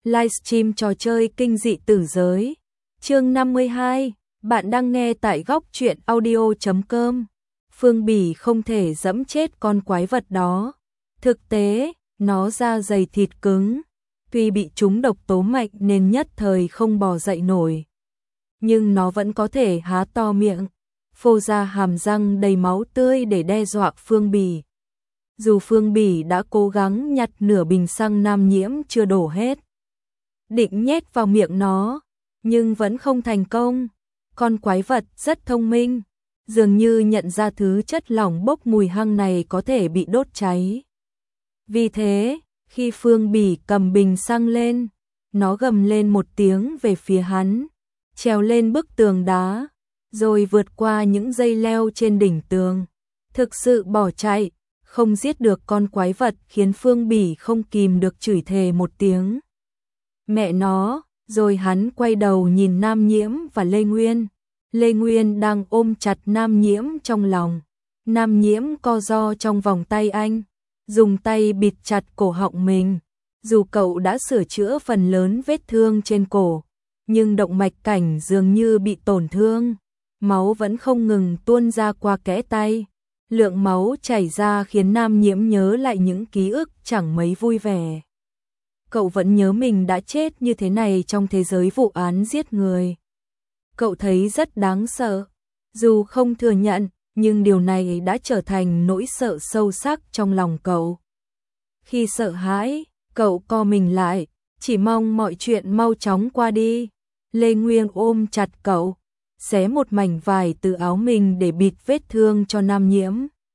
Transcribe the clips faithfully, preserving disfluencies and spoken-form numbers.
Livestream trò chơi kinh dị tử giới. Chương năm mươi hai, bạn đang nghe tại góc truyện audio chấm com. Phương Bỉ không thể dẫm chết con quái vật đó. Thực tế, nó da dày thịt cứng, tuy bị trúng độc tố mạnh nên nhất thời không bò dậy nổi. Nhưng nó vẫn có thể há to miệng, phô ra hàm răng đầy máu tươi để đe dọa Phương Bỉ. Dù Phương Bỉ đã cố gắng nhặt nửa bình xăng Nam Nhiễm chưa đổ hết, định nhét vào miệng nó, nhưng vẫn không thành công. Con quái vật rất thông minh, dường như nhận ra thứ chất lỏng bốc mùi hăng này có thể bị đốt cháy. Vì thế, khi Phương Bỉ cầm bình xăng lên, nó gầm lên một tiếng về phía hắn, trèo lên bức tường đá, rồi vượt qua những dây leo trên đỉnh tường. Thực sự bỏ chạy, không giết được con quái vật khiến Phương Bỉ không kìm được chửi thề một tiếng. Mẹ nó, rồi hắn quay đầu nhìn Nam Nhiễm và Lê Nguyên. Lê Nguyên đang ôm chặt Nam Nhiễm trong lòng. Nam Nhiễm co ro trong vòng tay anh, dùng tay bịt chặt cổ họng mình. Dù cậu đã sửa chữa phần lớn vết thương trên cổ, nhưng động mạch cảnh dường như bị tổn thương. Máu vẫn không ngừng tuôn ra qua kẽ tay. Lượng máu chảy ra khiến Nam Nhiễm nhớ lại những ký ức chẳng mấy vui vẻ. Cậu vẫn nhớ mình đã chết như thế này trong thế giới vụ án giết người. Cậu thấy rất đáng sợ. Dù không thừa nhận, nhưng điều này đã trở thành nỗi sợ sâu sắc trong lòng cậu. Khi sợ hãi, cậu co mình lại, chỉ mong mọi chuyện mau chóng qua đi. Lê Nguyên ôm chặt cậu, xé một mảnh vải từ áo mình để bịt vết thương cho Nam Nhiễm.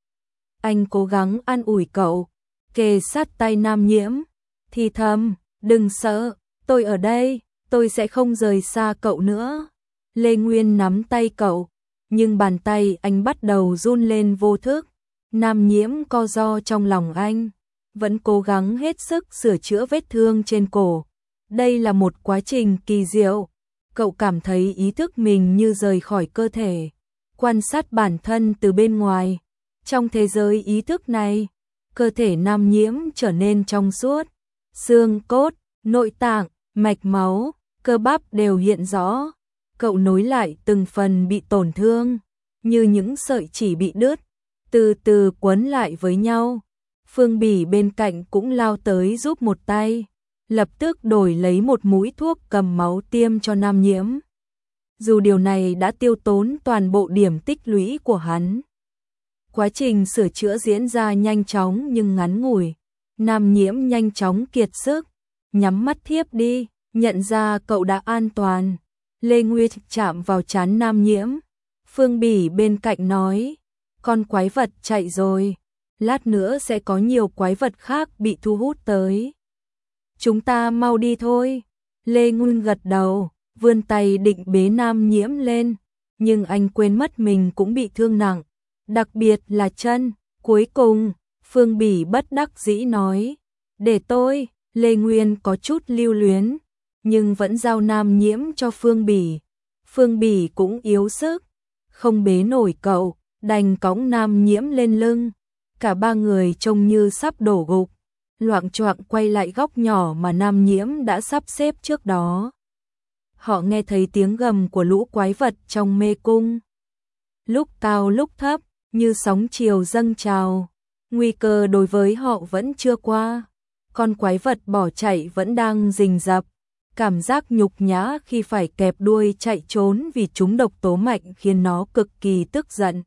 Anh cố gắng an ủi cậu, kề sát tay Nam Nhiễm, thì thầm, đừng sợ, tôi ở đây, tôi sẽ không rời xa cậu nữa. Lê Nguyên nắm tay cậu, nhưng bàn tay anh bắt đầu run lên vô thức. Nam Nhiễm co ro trong lòng anh, vẫn cố gắng hết sức sửa chữa vết thương trên cổ. Đây là một quá trình kỳ diệu. Cậu cảm thấy ý thức mình như rời khỏi cơ thể, quan sát bản thân từ bên ngoài. Trong thế giới ý thức này, cơ thể Nam Nhiễm trở nên trong suốt, xương cốt, nội tạng, mạch máu, cơ bắp đều hiện rõ. Cậu nối lại từng phần bị tổn thương, như những sợi chỉ bị đứt, từ từ quấn lại với nhau. Phương Bỉ bên cạnh cũng lao tới giúp một tay, lập tức đổi lấy một mũi thuốc cầm máu tiêm cho Nam Nhiễm. Dù điều này đã tiêu tốn toàn bộ điểm tích lũy của hắn. Quá trình sửa chữa diễn ra nhanh chóng nhưng ngắn ngủi. Nam Nhiễm nhanh chóng kiệt sức, nhắm mắt thiếp đi, nhận ra cậu đã an toàn. Lê Nguyên chạm vào trán Nam Nhiễm. Phương Bỉ bên cạnh nói, con quái vật chạy rồi, lát nữa sẽ có nhiều quái vật khác bị thu hút tới. Chúng ta mau đi thôi. Lê Nguyên gật đầu, vươn tay định bế Nam Nhiễm lên, nhưng anh quên mất mình cũng bị thương nặng, đặc biệt là chân. Cuối cùng, Phương Bỉ bất đắc dĩ nói, để tôi. Lê Nguyên có chút lưu luyến, nhưng vẫn giao Nam Nhiễm cho Phương Bỉ. Phương Bỉ cũng yếu sức, không bế nổi cậu, đành cõng Nam Nhiễm lên lưng. Cả ba người trông như sắp đổ gục, loạng choạng quay lại góc nhỏ mà Nam Nhiễm đã sắp xếp trước đó. Họ nghe thấy tiếng gầm của lũ quái vật trong mê cung, lúc cao lúc thấp, như sóng chiều dâng trào. Nguy cơ đối với họ vẫn chưa qua. Con quái vật bỏ chạy vẫn đang rình rập. Cảm giác nhục nhã khi phải kẹp đuôi chạy trốn vì trúng độc tố mạnh khiến nó cực kỳ tức giận.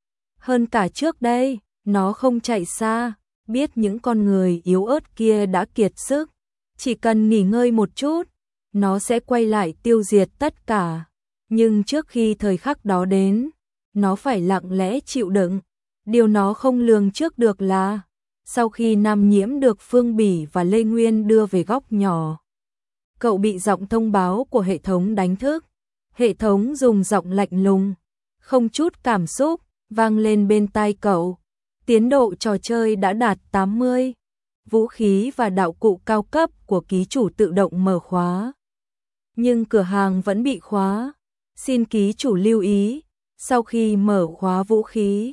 Hơn cả trước đây, nó không chạy xa, biết những con người yếu ớt kia đã kiệt sức. Chỉ cần nghỉ ngơi một chút, nó sẽ quay lại tiêu diệt tất cả. Nhưng trước khi thời khắc đó đến, nó phải lặng lẽ chịu đựng. Điều nó không lường trước được là, sau khi Nam Nhiễm được Phương Bỉ và Lê Nguyên đưa về góc nhỏ, cậu bị giọng thông báo của hệ thống đánh thức. Hệ thống dùng giọng lạnh lùng, không chút cảm xúc, vang lên bên tai cậu. Tiến độ trò chơi đã đạt tám mươi. Vũ khí và đạo cụ cao cấp của ký chủ tự động mở khóa. Nhưng cửa hàng vẫn bị khóa. Xin ký chủ lưu ý, sau khi mở khóa vũ khí,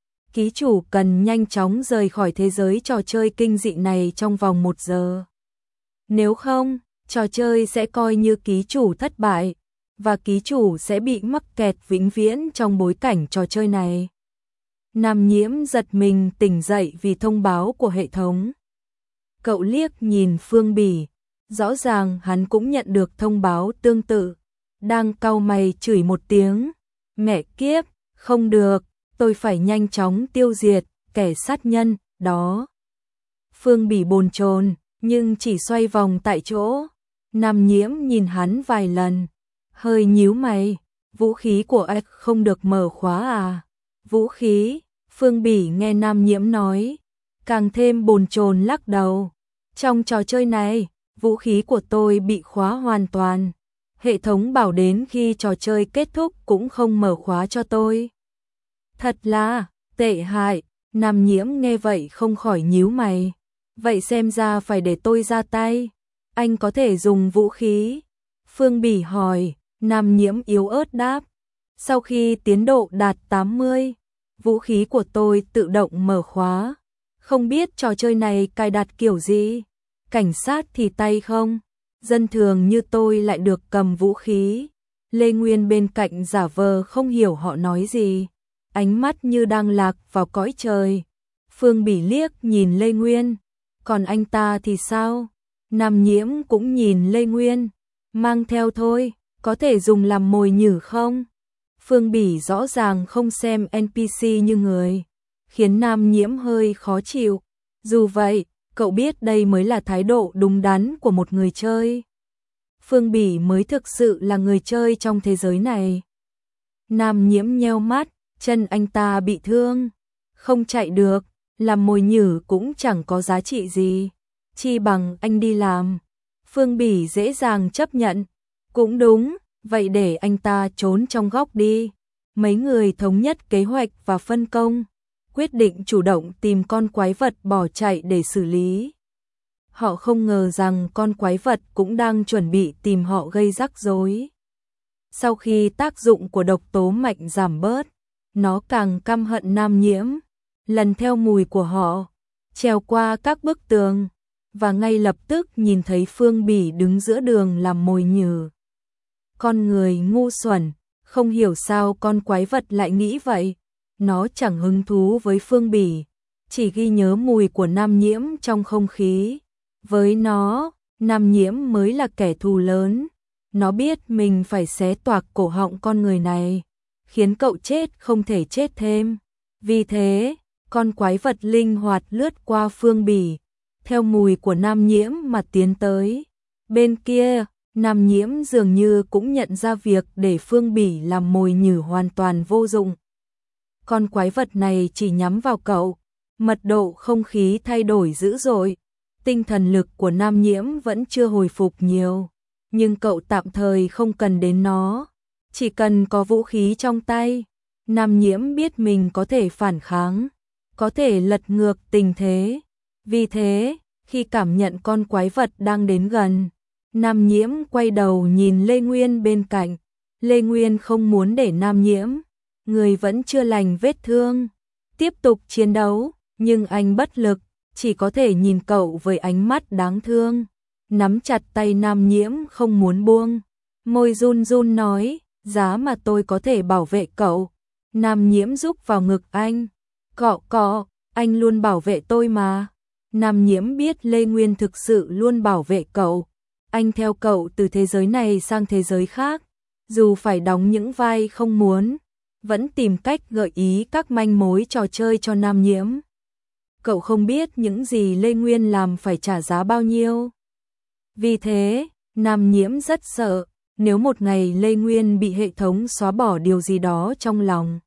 ký chủ cần nhanh chóng rời khỏi thế giới trò chơi kinh dị này trong vòng một giờ. Nếu không, trò chơi sẽ coi như ký chủ thất bại, và ký chủ sẽ bị mắc kẹt vĩnh viễn trong bối cảnh trò chơi này. Nam Nhiễm giật mình tỉnh dậy vì thông báo của hệ thống. Cậu liếc nhìn Phương Bỉ, rõ ràng hắn cũng nhận được thông báo tương tự, đang cau mày chửi một tiếng, mẹ kiếp, không được, tôi phải nhanh chóng tiêu diệt kẻ sát nhân đó. Phương Bỉ bồn chồn, nhưng chỉ xoay vòng tại chỗ. Nam Nhiễm nhìn hắn vài lần, hơi nhíu mày, vũ khí của anh không được mở khóa à? Vũ khí? Phương Bỉ nghe Nam Nhiễm nói, càng thêm bồn chồn lắc đầu. Trong trò chơi này, vũ khí của tôi bị khóa hoàn toàn. Hệ thống bảo đến khi trò chơi kết thúc cũng không mở khóa cho tôi. Thật là tệ hại. Nam Nhiễm nghe vậy không khỏi nhíu mày. Vậy xem ra phải để tôi ra tay. Anh có thể dùng vũ khí? Phương Bỉ hỏi. Nam Nhiễm yếu ớt đáp. Sau khi tiến độ đạt tám mươi, vũ khí của tôi tự động mở khóa. Không biết trò chơi này cài đặt kiểu gì? Cảnh sát thì tay không, dân thường như tôi lại được cầm vũ khí. Lê Nguyên bên cạnh giả vờ không hiểu họ nói gì, ánh mắt như đang lạc vào cõi trời. Phương Bỉ liếc nhìn Lê Nguyên, còn anh ta thì sao? Nam Nhiễm cũng nhìn Lê Nguyên, mang theo thôi, có thể dùng làm mồi nhử không? Phương Bỉ rõ ràng không xem en pê xê như người, khiến Nam Nhiễm hơi khó chịu. Dù vậy, cậu biết đây mới là thái độ đúng đắn của một người chơi. Phương Bỉ mới thực sự là người chơi trong thế giới này. Nam Nhiễm nheo mắt, chân anh ta bị thương, không chạy được, làm mồi nhử cũng chẳng có giá trị gì, chi bằng anh đi làm. Phương Bỉ dễ dàng chấp nhận, cũng đúng, vậy để anh ta trốn trong góc đi. Mấy người thống nhất kế hoạch và phân công, quyết định chủ động tìm con quái vật bỏ chạy để xử lý. Họ không ngờ rằng con quái vật cũng đang chuẩn bị tìm họ gây rắc rối. Sau khi tác dụng của độc tố mạnh giảm bớt, nó càng căm hận Nam Nhiễm, lần theo mùi của họ, trèo qua các bức tường, và ngay lập tức nhìn thấy Phương Bỉ đứng giữa đường làm mồi nhử. Con người ngu xuẩn, không hiểu sao con quái vật lại nghĩ vậy. Nó chẳng hứng thú với Phương Bỉ, chỉ ghi nhớ mùi của Nam Nhiễm trong không khí. Với nó, Nam Nhiễm mới là kẻ thù lớn. Nó biết mình phải xé toạc cổ họng con người này, khiến cậu chết không thể chết thêm. Vì thế, con quái vật linh hoạt lướt qua Phương Bỉ, theo mùi của Nam Nhiễm mà tiến tới. Bên kia, Nam Nhiễm dường như cũng nhận ra việc để Phương Bỉ làm mồi nhử hoàn toàn vô dụng. Con quái vật này chỉ nhắm vào cậu, mật độ không khí thay đổi dữ dội. Tinh thần lực của Nam Nhiễm vẫn chưa hồi phục nhiều, nhưng cậu tạm thời không cần đến nó, chỉ cần có vũ khí trong tay. Nam Nhiễm biết mình có thể phản kháng, có thể lật ngược tình thế. Vì thế, khi cảm nhận con quái vật đang đến gần, Nam Nhiễm quay đầu nhìn Lê Nguyên bên cạnh. Lê Nguyên không muốn để Nam Nhiễm, người vẫn chưa lành vết thương, tiếp tục chiến đấu, nhưng anh bất lực, chỉ có thể nhìn cậu với ánh mắt đáng thương, nắm chặt tay Nam Nhiễm không muốn buông, môi run run nói, giá mà tôi có thể bảo vệ cậu. Nam Nhiễm rúc vào ngực anh, cọ cọ, anh luôn bảo vệ tôi mà. Nam Nhiễm biết Lê Nguyên thực sự luôn bảo vệ cậu, anh theo cậu từ thế giới này sang thế giới khác, dù phải đóng những vai không muốn, vẫn tìm cách gợi ý các manh mối trò chơi cho Nam Nhiễm. Cậu không biết những gì Lê Nguyên làm phải trả giá bao nhiêu. Vì thế, Nam Nhiễm rất sợ, nếu một ngày Lê Nguyên bị hệ thống xóa bỏ điều gì đó trong lòng.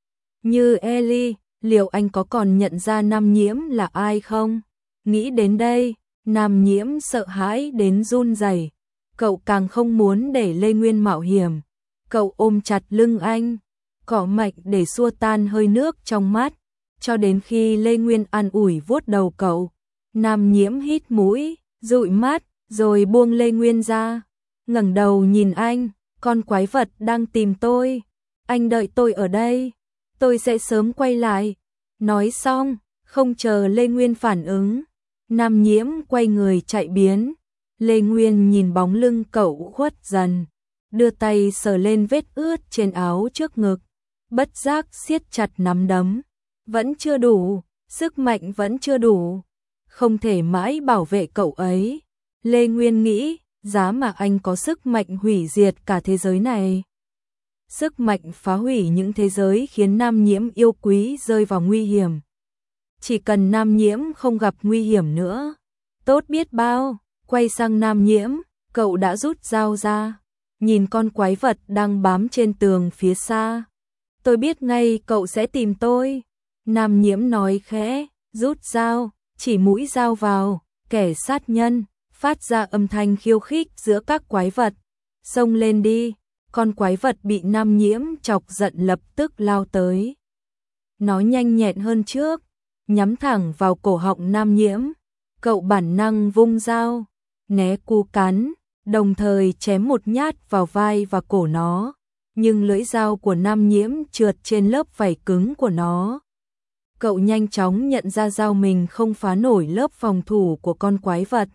Như Ellie, liệu anh có còn nhận ra Nam Nhiễm là ai không? Nghĩ đến đây, Nam Nhiễm sợ hãi đến run rẩy. Cậu càng không muốn để Lê Nguyên mạo hiểm. Cậu ôm chặt lưng anh, cọ mạnh để xua tan hơi nước trong mắt, cho đến khi Lê Nguyên an ủi vuốt đầu cậu. Nam Nhiễm hít mũi, dụi mắt, rồi buông Lê Nguyên ra, ngẩng đầu nhìn anh, con quái vật đang tìm tôi. Anh đợi tôi ở đây, tôi sẽ sớm quay lại. Nói xong, không chờ Lê Nguyên phản ứng, Nam Nhiễm quay người chạy biến. Lê Nguyên nhìn bóng lưng cậu khuất dần, đưa tay sờ lên vết ướt trên áo trước ngực, bất giác siết chặt nắm đấm. Vẫn chưa đủ, sức mạnh vẫn chưa đủ, không thể mãi bảo vệ cậu ấy. Lê Nguyên nghĩ, giá mà anh có sức mạnh hủy diệt cả thế giới này. Sức mạnh phá hủy những thế giới khiến Nam Nhiễm yêu quý rơi vào nguy hiểm. Chỉ cần Nam Nhiễm không gặp nguy hiểm nữa, tốt biết bao. Quay sang Nam Nhiễm, cậu đã rút dao ra, nhìn con quái vật đang bám trên tường phía xa. Tôi biết ngay cậu sẽ tìm tôi. Nam Nhiễm nói khẽ, rút dao, chỉ mũi dao vào, kẻ sát nhân, phát ra âm thanh khiêu khích giữa các quái vật. Xông lên đi, con quái vật bị Nam Nhiễm chọc giận lập tức lao tới. Nó nhanh nhẹn hơn trước, nhắm thẳng vào cổ họng Nam Nhiễm. Cậu bản năng vung dao, né cú cắn, đồng thời chém một nhát vào vai và cổ nó. Nhưng lưỡi dao của Nam Nhiễm trượt trên lớp vảy cứng của nó. Cậu nhanh chóng nhận ra dao mình không phá nổi lớp phòng thủ của con quái vật.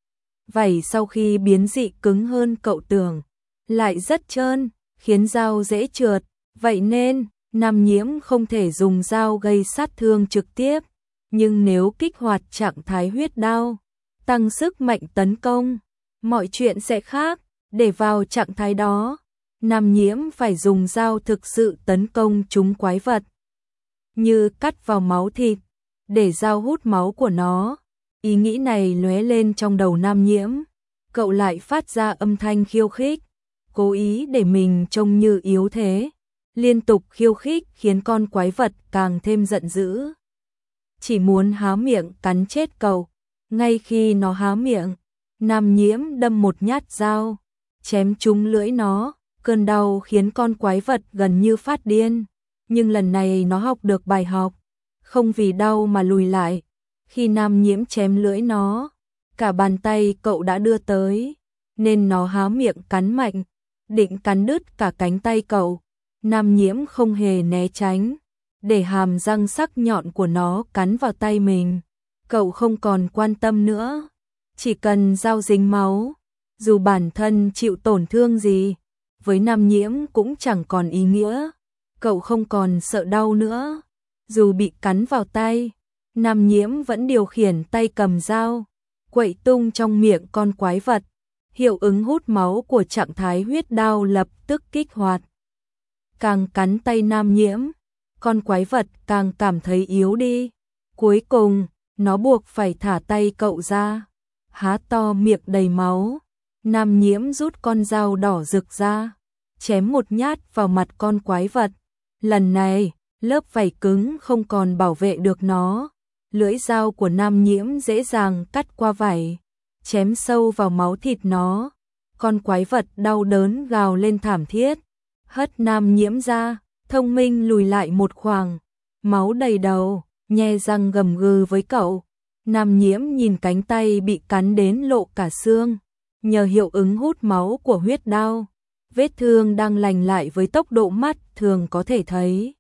Vảy sau khi biến dị cứng hơn cậu tưởng, lại rất trơn, khiến dao dễ trượt. Vậy nên, Nam Nhiễm không thể dùng dao gây sát thương trực tiếp. Nhưng nếu kích hoạt trạng thái huyết đao, tăng sức mạnh tấn công, mọi chuyện sẽ khác. Để vào trạng thái đó, Nam Nhiễm phải dùng dao thực sự tấn công chúng quái vật. Như cắt vào máu thịt, để dao hút máu của nó. Ý nghĩ này lóe lên trong đầu Nam Nhiễm. Cậu lại phát ra âm thanh khiêu khích, cố ý để mình trông như yếu thế. Liên tục khiêu khích khiến con quái vật càng thêm giận dữ. Chỉ muốn há miệng cắn chết cậu. Ngay khi nó há miệng, Nam Nhiễm đâm một nhát dao, chém trúng lưỡi nó. Cơn đau khiến con quái vật gần như phát điên. Nhưng lần này nó học được bài học, không vì đau mà lùi lại. Khi Nam Nhiễm chém lưỡi nó, cả bàn tay cậu đã đưa tới, nên nó há miệng cắn mạnh, định cắn đứt cả cánh tay cậu. Nam Nhiễm không hề né tránh, để hàm răng sắc nhọn của nó cắn vào tay mình. Cậu không còn quan tâm nữa, chỉ cần dao dính máu, dù bản thân chịu tổn thương gì, với Nam Nhiễm cũng chẳng còn ý nghĩa. Cậu không còn sợ đau nữa, dù bị cắn vào tay, Nam Nhiễm vẫn điều khiển tay cầm dao, quậy tung trong miệng con quái vật. Hiệu ứng hút máu của trạng thái huyết đao lập tức kích hoạt. Càng cắn tay Nam Nhiễm, con quái vật càng cảm thấy yếu đi. Cuối cùng, nó buộc phải thả tay cậu ra, há to miệng đầy máu. Nam Nhiễm rút con dao đỏ rực ra, chém một nhát vào mặt con quái vật. Lần này, lớp vảy cứng không còn bảo vệ được nó. Lưỡi dao của Nam Nhiễm dễ dàng cắt qua vảy, chém sâu vào máu thịt nó. Con quái vật đau đớn gào lên thảm thiết, hất Nam Nhiễm ra, thông minh lùi lại một khoảng, máu đầy đầu, nhe răng gầm gừ với cậu. Nam Nhiễm nhìn cánh tay bị cắn đến lộ cả xương, nhờ hiệu ứng hút máu của huyết đao, vết thương đang lành lại với tốc độ mắt thường có thể thấy.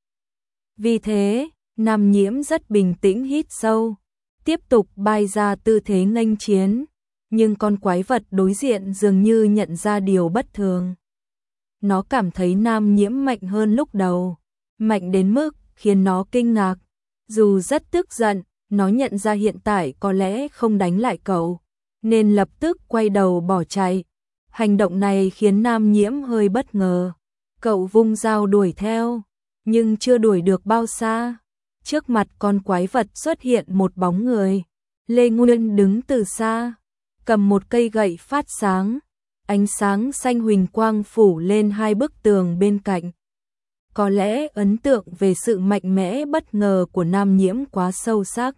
Vì thế, Nam Nhiễm rất bình tĩnh hít sâu, tiếp tục bay ra tư thế nghênh chiến. Nhưng con quái vật đối diện dường như nhận ra điều bất thường. Nó cảm thấy Nam Nhiễm mạnh hơn lúc đầu, mạnh đến mức khiến nó kinh ngạc. Dù rất tức giận, nó nhận ra hiện tại có lẽ không đánh lại cậu, nên lập tức quay đầu bỏ chạy. Hành động này khiến Nam Nhiễm hơi bất ngờ. Cậu vung dao đuổi theo, nhưng chưa đuổi được bao xa. Trước mặt con quái vật xuất hiện một bóng người. Lê Nguyên đứng từ xa, cầm một cây gậy phát sáng. Ánh sáng xanh huỳnh quang phủ lên hai bức tường bên cạnh. Có lẽ ấn tượng về sự mạnh mẽ bất ngờ của Nam Nhiễm quá sâu sắc.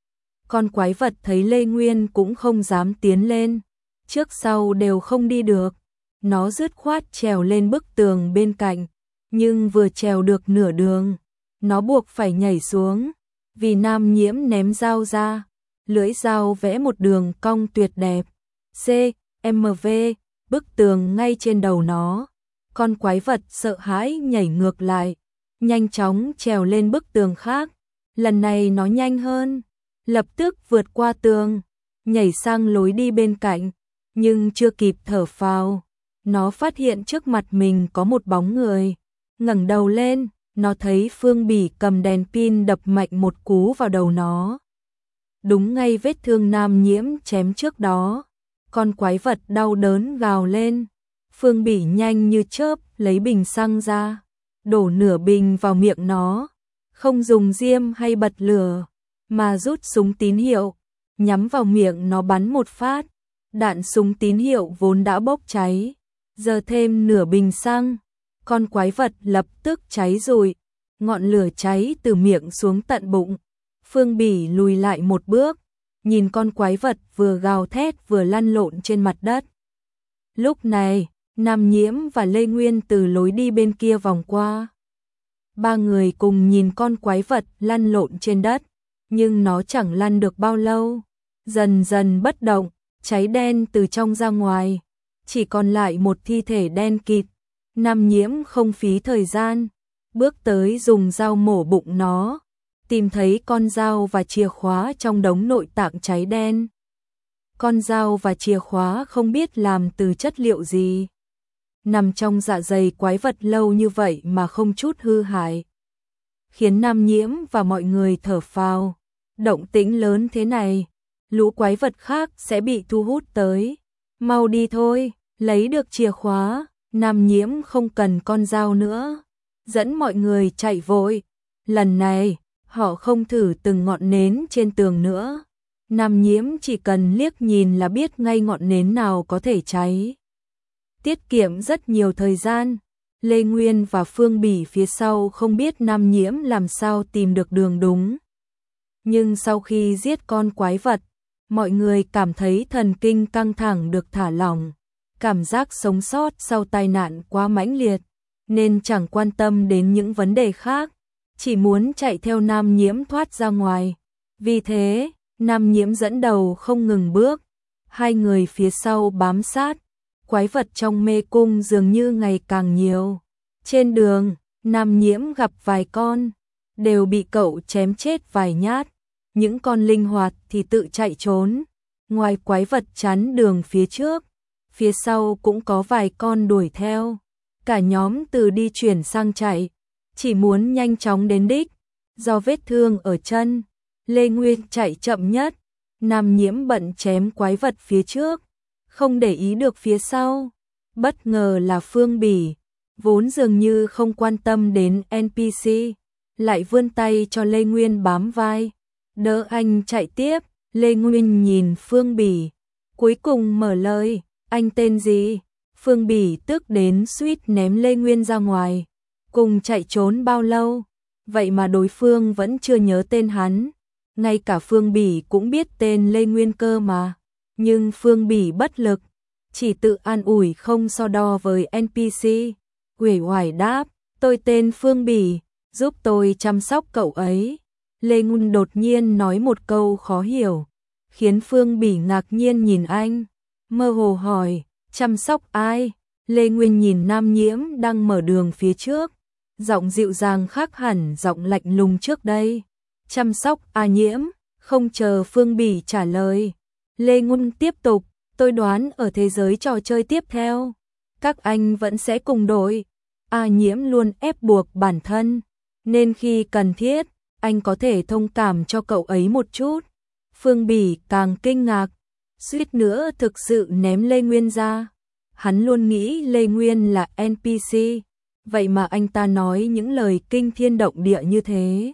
Con quái vật thấy Lê Nguyên cũng không dám tiến lên, trước sau đều không đi được. Nó dứt khoát trèo lên bức tường bên cạnh, nhưng vừa trèo được nửa đường, nó buộc phải nhảy xuống, vì Nam Nhiễm ném dao ra. Lưỡi dao vẽ một đường cong tuyệt đẹp. C, M, V, bức tường ngay trên đầu nó. Con quái vật sợ hãi nhảy ngược lại, nhanh chóng trèo lên bức tường khác. Lần này nó nhanh hơn, lập tức vượt qua tường, nhảy sang lối đi bên cạnh. nhưng chưa kịp thở phào, nó phát hiện trước mặt mình có một bóng người. Ngẩng đầu lên, nó thấy Phương Bỉ cầm đèn pin đập mạnh một cú vào đầu nó. Đúng ngay vết thương Nam Nhiễm chém trước đó. Con quái vật đau đớn gào lên. Phương Bỉ nhanh như chớp lấy bình xăng ra, đổ nửa bình vào miệng nó, không dùng diêm hay bật lửa, mà rút súng tín hiệu, nhắm vào miệng nó bắn một phát. Đạn súng tín hiệu vốn đã bốc cháy, giờ thêm nửa bình xăng, con quái vật lập tức cháy rụi, ngọn lửa cháy từ miệng xuống tận bụng. Phương Bỉ lùi lại một bước, nhìn con quái vật vừa gào thét vừa lăn lộn trên mặt đất. Lúc này, Nam Nhiễm và Lê Nguyên từ lối đi bên kia vòng qua. Ba người cùng nhìn con quái vật lăn lộn trên đất, nhưng nó chẳng lăn được bao lâu, dần dần bất động, cháy đen từ trong ra ngoài, chỉ còn lại một thi thể đen kịt. Nam Nhiễm không phí thời gian, bước tới dùng dao mổ bụng nó, tìm thấy con dao và chìa khóa trong đống nội tạng cháy đen. Con dao và chìa khóa không biết làm từ chất liệu gì, nằm trong dạ dày quái vật lâu như vậy mà không chút hư hại, khiến Nam Nhiễm và mọi người thở phào. Động tĩnh lớn thế này, lũ quái vật khác sẽ bị thu hút tới. Mau đi thôi, lấy được chìa khóa, Nam Nhiễm không cần con dao nữa, dẫn mọi người chạy vội. Lần này, họ không thử từng ngọn nến trên tường nữa. Nam Nhiễm chỉ cần liếc nhìn là biết ngay ngọn nến nào có thể cháy, tiết kiệm rất nhiều thời gian. Lê Nguyên và Phương Bỉ phía sau không biết Nam Nhiễm làm sao tìm được đường đúng. Nhưng sau khi giết con quái vật, mọi người cảm thấy thần kinh căng thẳng được thả lỏng, cảm giác sống sót sau tai nạn quá mãnh liệt, nên chẳng quan tâm đến những vấn đề khác, chỉ muốn chạy theo Nam Nhiễm thoát ra ngoài. Vì thế, Nam Nhiễm dẫn đầu không ngừng bước, hai người phía sau bám sát. Quái vật trong mê cung dường như ngày càng nhiều. Trên đường, Nam Nhiễm gặp vài con, đều bị cậu chém chết vài nhát. Những con linh hoạt thì tự chạy trốn. Ngoài quái vật chắn đường phía trước, phía sau cũng có vài con đuổi theo. Cả nhóm từ đi chuyển sang chạy, chỉ muốn nhanh chóng đến đích. Do vết thương ở chân, Lê Nguyên chạy chậm nhất. Nam Nhiễm bận chém quái vật phía trước, không để ý được phía sau. Bất ngờ là Phương Bỉ, vốn dường như không quan tâm đến en pê xê, lại vươn tay cho Lê Nguyên bám vai, đỡ anh chạy tiếp. Lê Nguyên nhìn Phương Bỉ, cuối cùng mở lời, anh tên gì? Phương Bỉ tức đến suýt ném Lê Nguyên ra ngoài. Cùng chạy trốn bao lâu, vậy mà đối phương vẫn chưa nhớ tên hắn. Ngay cả Phương Bỉ cũng biết tên Lê Nguyên cơ mà. Nhưng Phương Bỉ bất lực, chỉ tự an ủi không so đo với en pê xê. Uể oải đáp, tôi tên Phương Bỉ, giúp tôi chăm sóc cậu ấy. Lê Nguyên đột nhiên nói một câu khó hiểu, khiến Phương Bỉ ngạc nhiên nhìn anh, mơ hồ hỏi, chăm sóc ai? Lê Nguyên nhìn Nam Nhiễm đang mở đường phía trước, giọng dịu dàng khác hẳn giọng lạnh lùng trước đây. Chăm sóc A Nhiễm? Không chờ Phương Bỉ trả lời, Lê Nguyên tiếp tục, tôi đoán ở thế giới trò chơi tiếp theo, các anh vẫn sẽ cùng đội. A Nhiễm luôn ép buộc bản thân, nên khi cần thiết, anh có thể thông cảm cho cậu ấy một chút. Phương Bỉ càng kinh ngạc, suýt nữa thực sự ném Lê Nguyên ra. Hắn luôn nghĩ Lê Nguyên là en pê xê, vậy mà anh ta nói những lời kinh thiên động địa như thế,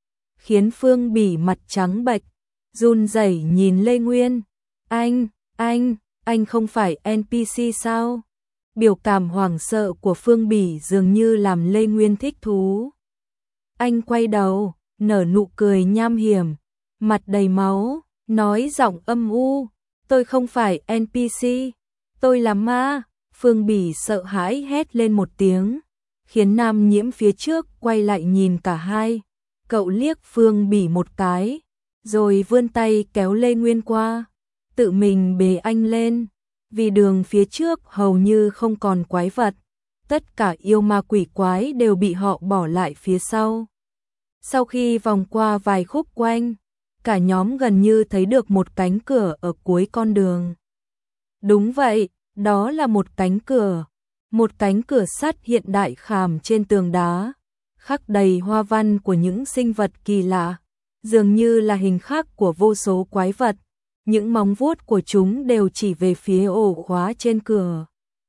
khiến Phương Bỉ mặt trắng bệch, run rẩy nhìn Lê Nguyên. Anh, anh, anh không phải en pê xê sao? Biểu cảm hoảng sợ của Phương Bỉ dường như làm Lê Nguyên thích thú. Anh quay đầu, nở nụ cười nham hiểm, mặt đầy máu, nói giọng âm u, tôi không phải en pê xê, tôi là ma. Phương Bỉ sợ hãi hét lên một tiếng, khiến Nam Nhiễm phía trước quay lại nhìn cả hai. Cậu liếc Phương Bỉ một cái, rồi vươn tay kéo Lê Nguyên qua, tự mình bế anh lên, vì đường phía trước hầu như không còn quái vật, tất cả yêu ma quỷ quái đều bị họ bỏ lại phía sau. Sau khi vòng qua vài khúc quanh, cả nhóm gần như thấy được một cánh cửa ở cuối con đường. Đúng vậy, đó là một cánh cửa. Một cánh cửa sắt hiện đại khảm trên tường đá, khắc đầy hoa văn của những sinh vật kỳ lạ, dường như là hình khắc của vô số quái vật. Những móng vuốt của chúng đều chỉ về phía ổ khóa trên cửa.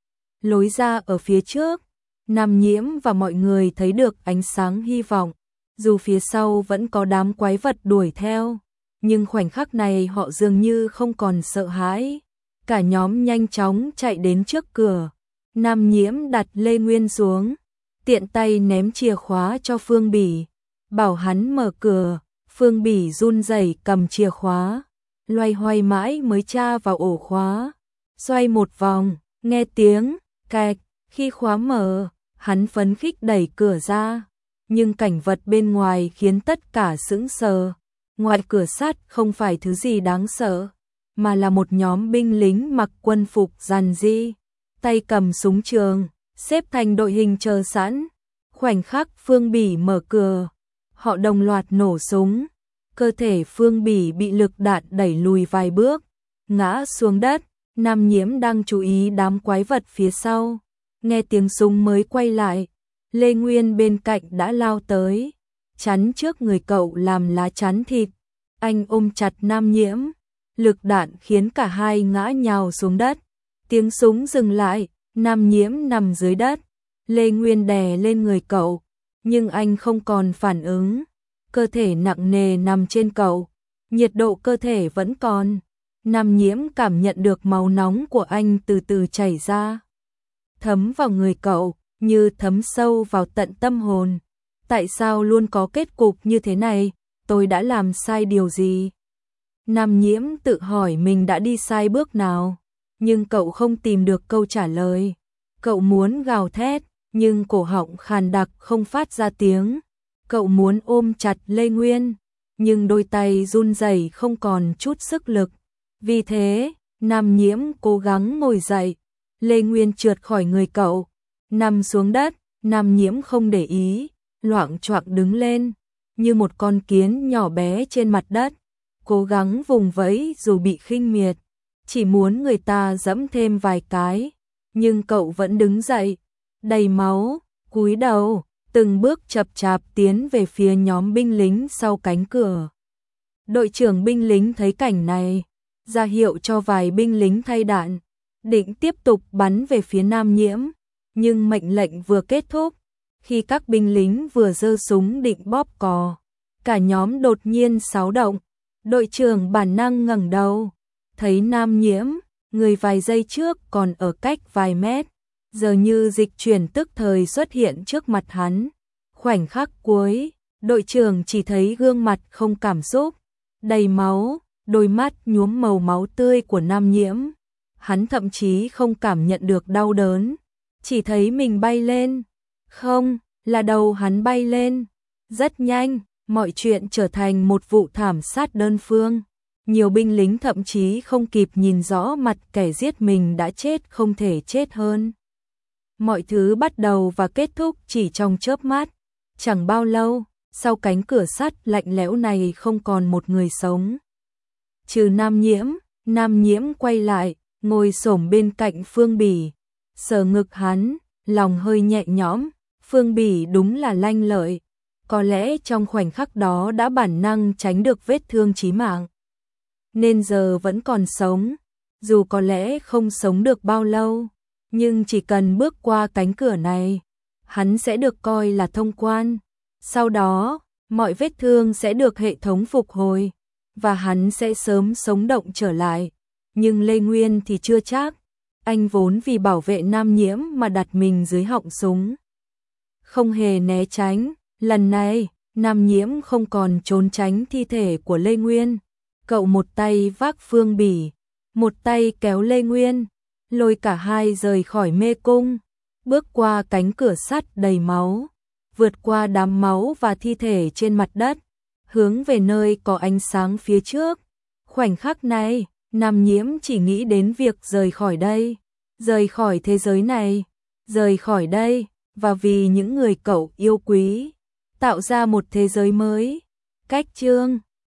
Lối ra ở phía trước, Nam Nhiễm và mọi người thấy được ánh sáng hy vọng, dù phía sau vẫn có đám quái vật đuổi theo, nhưng khoảnh khắc này họ dường như không còn sợ hãi. Cả nhóm nhanh chóng chạy đến trước cửa. Nam Nhiễm đặt Lê Nguyên xuống, tiện tay ném chìa khóa cho Phương Bỉ, bảo hắn mở cửa. Phương Bỉ run rẩy cầm chìa khóa, loay hoay mãi mới tra vào ổ khóa, xoay một vòng, nghe tiếng cạch, khi khóa mở, hắn phấn khích đẩy cửa ra, nhưng cảnh vật bên ngoài khiến tất cả sững sờ. Ngoài cửa sắt không phải thứ gì đáng sợ, mà là một nhóm binh lính mặc quân phục giản dị, tay cầm súng trường, xếp thành đội hình chờ sẵn. Khoảnh khắc Phương Bỉ mở cửa, họ đồng loạt nổ súng. Cơ thể Phương Bỉ bị lực đạn đẩy lùi vài bước, ngã xuống đất. Nam Nhiễm đang chú ý đám quái vật phía sau, nghe tiếng súng mới quay lại. Lê Nguyên bên cạnh đã lao tới, chắn trước người cậu làm lá chắn thịt. Anh ôm chặt Nam Nhiễm, lực đạn khiến cả hai ngã nhào xuống đất. Tiếng súng dừng lại, Nam Nhiễm nằm dưới đất. Lê Nguyên đè lên người cậu, nhưng anh không còn phản ứng. Cơ thể nặng nề nằm trên cậu, nhiệt độ cơ thể vẫn còn. Nam Nhiễm cảm nhận được máu nóng của anh từ từ chảy ra, thấm vào người cậu, như thấm sâu vào tận tâm hồn. Tại sao luôn có kết cục như thế này? Tôi đã làm sai điều gì? Nam Nhiễm tự hỏi mình đã đi sai bước nào, nhưng cậu không tìm được câu trả lời. Cậu muốn gào thét, nhưng cổ họng khàn đặc không phát ra tiếng. Cậu muốn ôm chặt Lê Nguyên, nhưng đôi tay run rẩy không còn chút sức lực. Vì thế, Nam Nhiễm cố gắng ngồi dậy. Lê Nguyên trượt khỏi người cậu, nằm xuống đất. Nam Nhiễm không để ý, loạng choạng đứng lên, như một con kiến nhỏ bé trên mặt đất, cố gắng vùng vẫy dù bị khinh miệt, chỉ muốn người ta giẫm thêm vài cái. Nhưng cậu vẫn đứng dậy, đầy máu, cúi đầu, từng bước chậm chạp tiến về phía nhóm binh lính sau cánh cửa. Đội trưởng binh lính thấy cảnh này, ra hiệu cho vài binh lính thay đạn, định tiếp tục bắn về phía Nam Nhiễm, nhưng mệnh lệnh vừa kết thúc, khi các binh lính vừa giơ súng định bóp cò, cả nhóm đột nhiên xáo động. Đội trưởng bản năng ngẩng đầu, thấy Nam Nhiễm, người vài giây trước còn ở cách vài mét, giờ như dịch chuyển tức thời xuất hiện trước mặt hắn. Khoảnh khắc cuối, đội trưởng chỉ thấy gương mặt không cảm xúc, đầy máu, đôi mắt nhuốm màu máu tươi của Nam Nhiễm. Hắn thậm chí không cảm nhận được đau đớn, chỉ thấy mình bay lên. Không, là đầu hắn bay lên. Rất nhanh, mọi chuyện trở thành một vụ thảm sát đơn phương. Nhiều binh lính thậm chí không kịp nhìn rõ mặt kẻ giết mình đã chết không thể chết hơn. Mọi thứ bắt đầu và kết thúc chỉ trong chớp mắt. Chẳng bao lâu, sau cánh cửa sắt lạnh lẽo này không còn một người sống. Trừ Nam Nhiễm. Nam Nhiễm quay lại, ngồi xổm bên cạnh Phương Bỉ, sờ ngực hắn, lòng hơi nhẹ nhõm. Phương Bỉ đúng là lanh lợi, có lẽ trong khoảnh khắc đó đã bản năng tránh được vết thương chí mạng, nên giờ vẫn còn sống. Dù có lẽ không sống được bao lâu, nhưng chỉ cần bước qua cánh cửa này, hắn sẽ được coi là thông quan. Sau đó, mọi vết thương sẽ được hệ thống phục hồi, và hắn sẽ sớm sống động trở lại. Nhưng Lê Nguyên thì chưa chắc. Anh vốn vì bảo vệ Nam Nhiễm mà đặt mình dưới họng súng, không hề né tránh. Lần này, Nam Nhiễm không còn trốn tránh thi thể của Lê Nguyên. Cậu một tay vác Phương Bỉ, một tay kéo Lê Nguyên, lôi cả hai rời khỏi mê cung, bước qua cánh cửa sắt đầy máu, vượt qua đám máu và thi thể trên mặt đất, hướng về nơi có ánh sáng phía trước. Khoảnh khắc này, Nam Nhiễm chỉ nghĩ đến việc rời khỏi đây, rời khỏi thế giới này, rời khỏi đây, và vì những người cậu yêu quý, tạo ra một thế giới mới. Cách chương